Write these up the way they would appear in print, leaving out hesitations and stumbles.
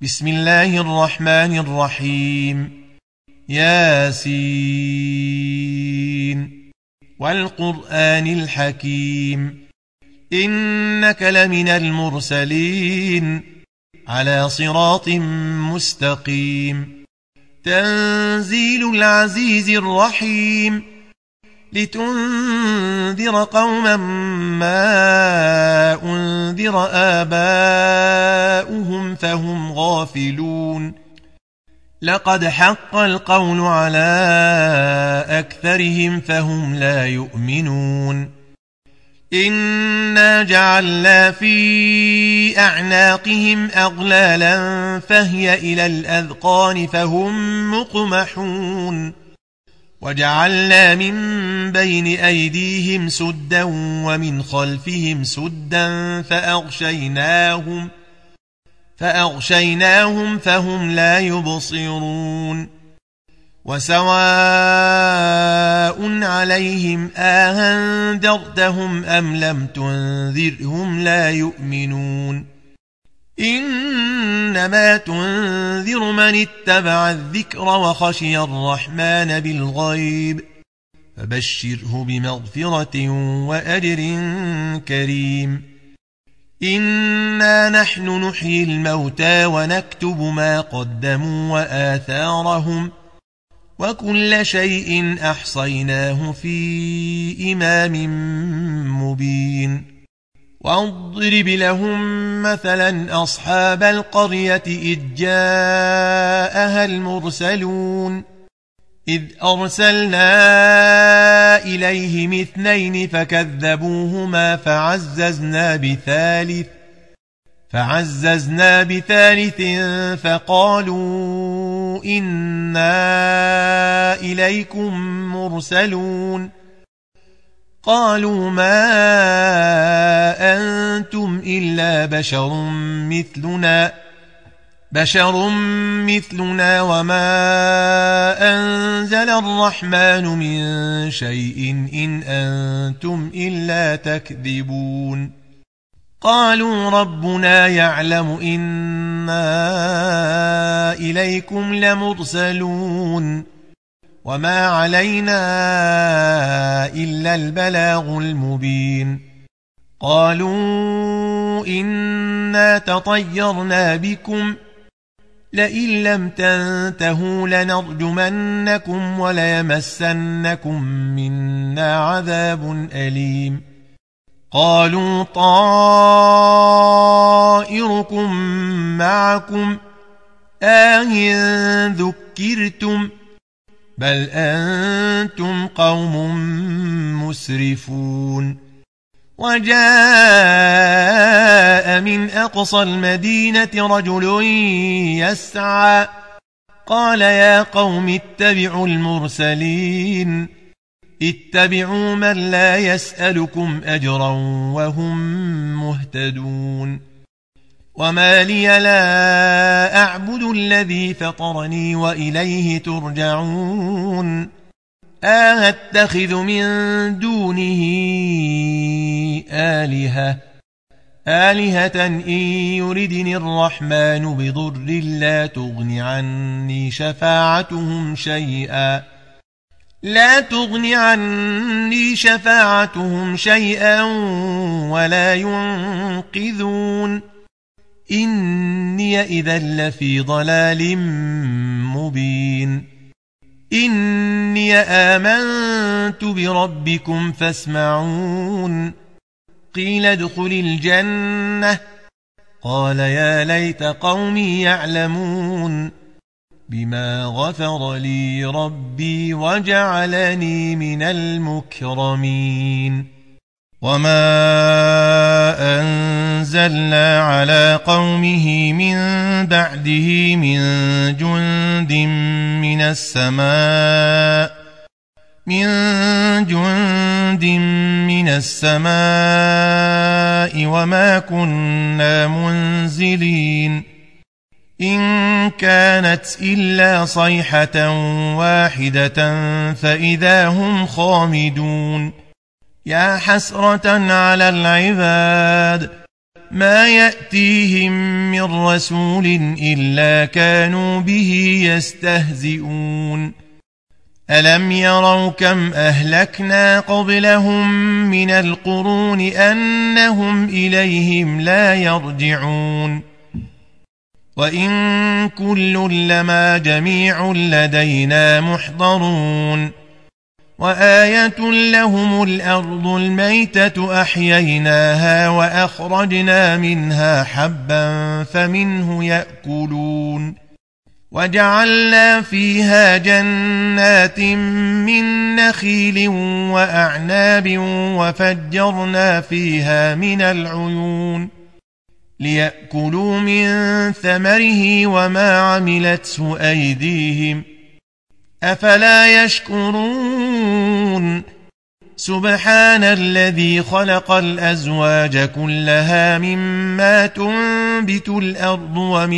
بسم الله الرحمن الرحيم ياسين والقرآن الحكيم إنك لمن المرسلين على صراط مستقيم تنزيل العزيز الرحيم لتنذر قوما ما أنذر آباؤهم فهم غافلون لقد حق القول على أكثرهم فهم لا يؤمنون إنا جعلنا في أعناقهم أغلالا فهي إلى الأذقان فهم مقمحون وجعلنا من بين أيديهم سدا ومن خلفهم سدا فأغشيناهم فهم لا يبصرون وسواء عليهم أأنذرتهم أم لم تنذرهم لا يؤمنون إنما تنذر من اتبع الذكر وخشي الرحمن بالغيب فبشره بمغفرة وأجر كريم إنا نحن نحيي الموتى ونكتب ما قدموا وآثارهم وكل شيء أحصيناه في إمام مبين واضرب لهم مثلا أصحاب القرية إذ جاءها المرسلون إذ أرسلنا إليهم 2 فكذبوهما فعززنا بثالث فقالوا إنا إليكم مرسلون قالوا ما أنتم إلا بشر مثلنا وما أنزل الرحمن من شيء إن أنتم إلا تكذبون قالوا ربنا يعلم إنا إليكم لمرسلون وما علينا إلا البلاغ المبين قالوا إنا تطيرنا بكم لئن لم تنتهوا لنرجمنكم وليمسنكم منا عذاب أليم قالوا طائركم معكم أإن ذكرتم بل أنتم قوم مسرفون وجاء من أقصى المدينة رجل يسعى قال يا قوم اتبعوا المرسلين اتبعوا من لا يسألكم أجرا وهم مهتدون وما لي لا أعبد الذي فطرني وإليه ترجعون أتخذ من دونه آلهة إن يردني الرحمن بضر لا تغن عني شفاعتهم شيئا ولا ينقذون إني إذا لفي ضلال مبين إني آمنت بربكم فاسمعون قيل ادخل الجنة قال يا ليت قومي يعلمون بما غفر لي ربي وجعلني من المكرمين وما أنزلنا على قومه من بعده من جند من السماء وما كنا منزلين إن كانت إلا صيحة واحدة فإذا هم خامدون يا حسرة على العباد ما يأتيهم من رسول إلا كانوا به يستهزئون ألم يروا كم أهلكنا قبلهم من القرون أنهم إليهم لا يرجعون وإن كل لما جميع لدينا محضرون وآية لهم الأرض الميتة أحييناها وأخرجنا منها حبا فمنه يأكلون وجعلنا فيها جنات من نخيل وأعناب وفجرنا فيها من العيون ليأكلوا من ثمره وما عملته أيديهم أفلا يشكرون سبحان الذي خلق الأزواج كلها مما تنبت الأرض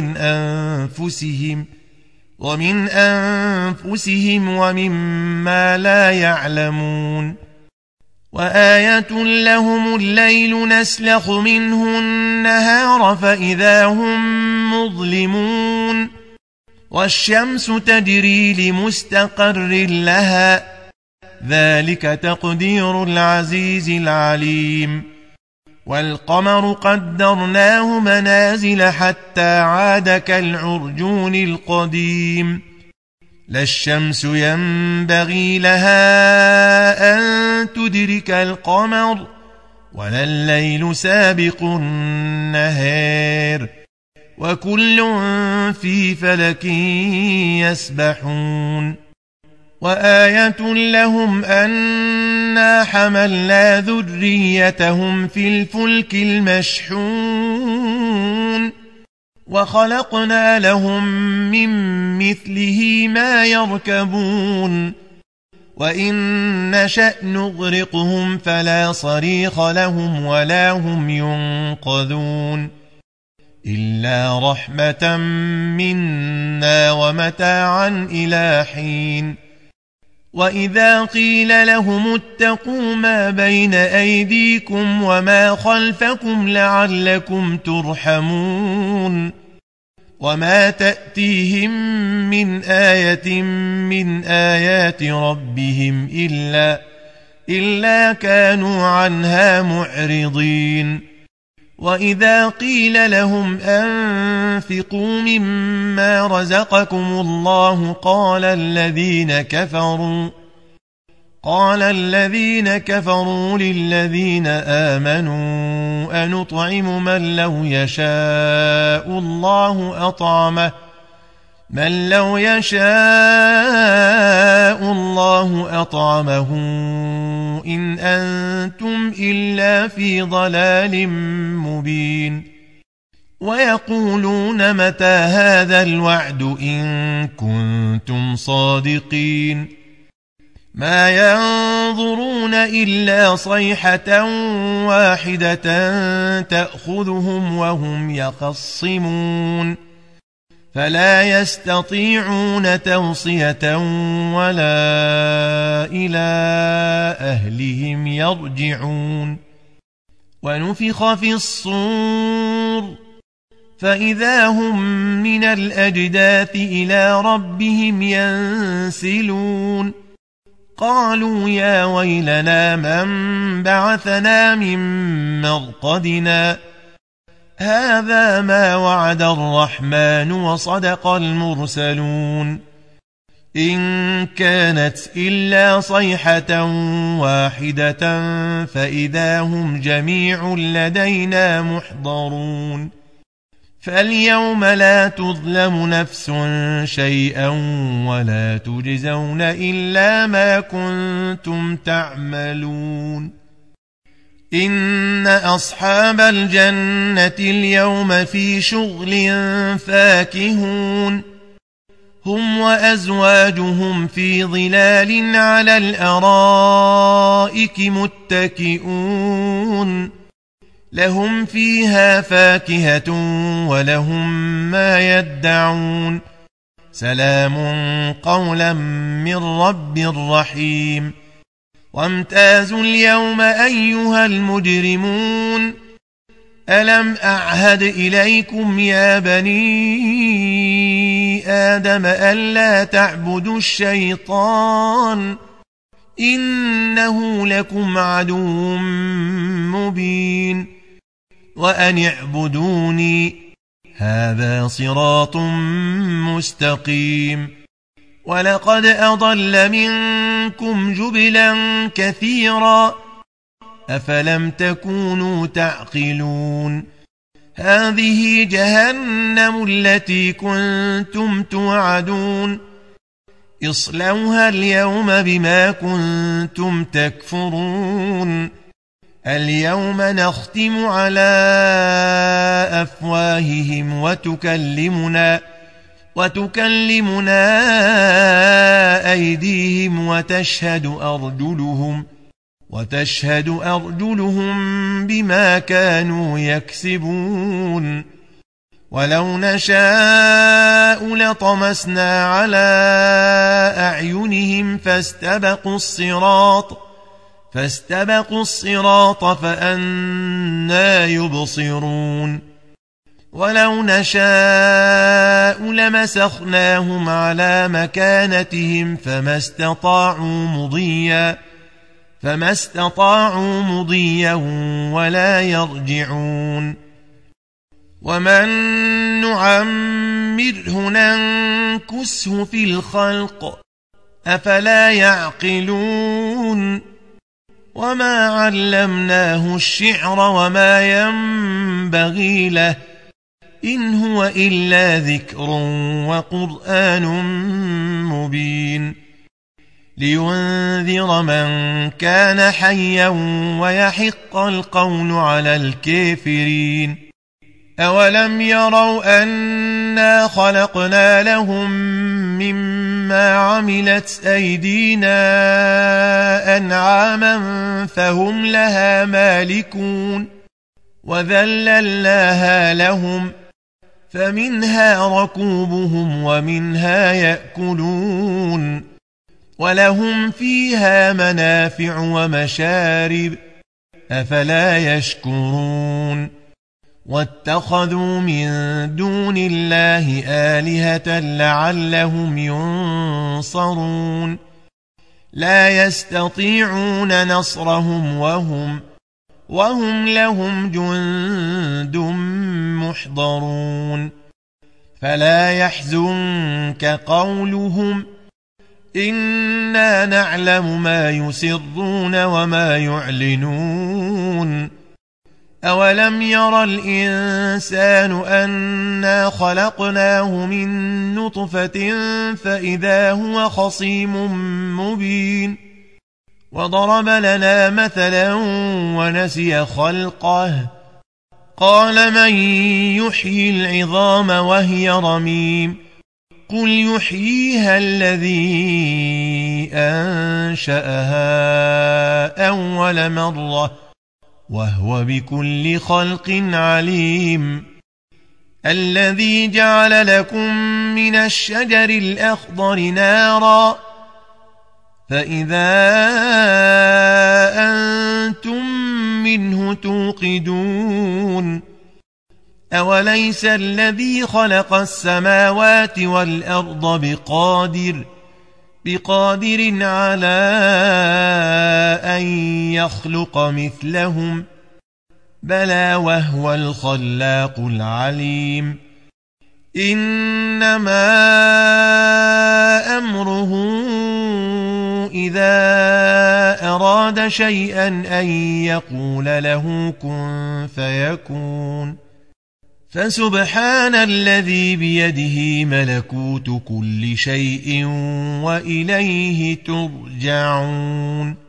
ومن أنفسهم ومما لا يعلمون وآية لهم الليل نسلخ منه النهار فإذا هم مظلمون والشمس تجري لمستقر لها ذلك تقدير العزيز العليم والقمر قدرناه منازل حتى عاد كالعرجون القديم لا الشمس ينبغي لها أن تدرك القمر ولا الليل سابق النهار وكل في فلك يسبحون وآية لهم أنا حملنا ذريتهم في الفلك المشحون وخلقنا لهم من مثله ما يركبون وإن نشأ نغرقهم فلا صريخ لهم ولا هم ينقذون إلا رحمة منا ومتاعا إلى حين وإذا قيل لهم اتقوا ما بين أيديكم وما خلفكم لعلكم ترحمون وما تأتيهم من آية من آيات ربهم إلا كانوا عنها معرضين وإذا قيل لهم أنفقوا مما رزقكم الله قال الذين كفروا للذين آمنوا أنطعم من لو يشاء الله أطعمه إن أنتم إلا في ضلال مبين ويقولون متى هذا الوعد إن كنتم صادقين ما ينظرون إلا صيحة واحدة تأخذهم وهم يخصمون فلا يستطيعون توصية ولا إلى أهلهم يرجعون ونفخ في الصور فإذا هم من الأجداث إلى ربهم ينسلون قالوا يا ويلنا من بعثنا من مرقدنا هذا ما وعد الرحمن وصدق المرسلون إن كانت إلا صيحة واحدة فإذا هم جميع لدينا محضرون فاليوم لا تظلم نفس شيئا ولا تجزون إلا ما كنتم تعملون إن أصحاب الجنة اليوم في شغل فاكهون هم وأزواجهم في ظلال على الأرائك متكئون لهم فيها فاكهة ولهم ما يدعون سلام قولا من رب رحيم وامتازوا اليوم أيها المجرمون ألم أعهد إليكم يا بني آدم ألا تعبدوا الشيطان إنه لكم عدو مبين وأن اعبدوني هذا صراط مستقيم ولقد أضل منكم جبلا كثيرا أفلم تكونوا تعقلون هذه جهنم التي كنتم توعدون اصلوها اليوم بما كنتم تكفرون اليوم نختم على أفواههم وتكلمنا أيديهم وتشهد أرجلهم بما كانوا يكسبون ولو نشاء لطمسنا على أعينهم فاستبقوا الصراط فأنى يبصرون ولو نشاء لمسخناهم على مكانتهم فما استطاعوا مضيا ولا يرجعون ومن نعمره ننكسه في الخلق أفلا يعقلون وما علمناه الشعر وما ينبغي له إن هو إلا ذكر وقرآن مبين لينذر من كان حيا ويحق القول على الكافرين أولم يروا أنا خلقنا لهم مما عملت أيدينا أنعاما فهم لها مالكون وذللناها لهم فمنها ركوبهم ومنها يأكلون ولهم فيها منافع ومشارب أفلا يشكرون واتخذوا من دون الله آلهة لعلهم ينصرون لا يستطيعون نصرهم وهم لهم جند محضرون فلا يحزنك قولهم إنا نعلم ما يسرون وما يعلنون أولم ير الإنسان أنا خلقناه من نطفة فإذا هو خصيم مبين وضرب لنا مثلا ونسي خلقه قال من يحيي العظام وهي رميم قل يحييها الذي أنشأها أول مرة وهو بكل خلق عليم الذي جعل لكم من الشجر الأخضر نارا فإذا أنتم منه توقدون أوليس الذي خلق السماوات والأرض بقادر على أن يخلق مثلهم بلى وهو الخلاق العليم إنما أمره إذا أراد شيئا أن يقول له كن فيكون فسبحان الذي بيده ملكوت كل شيء وإليه ترجعون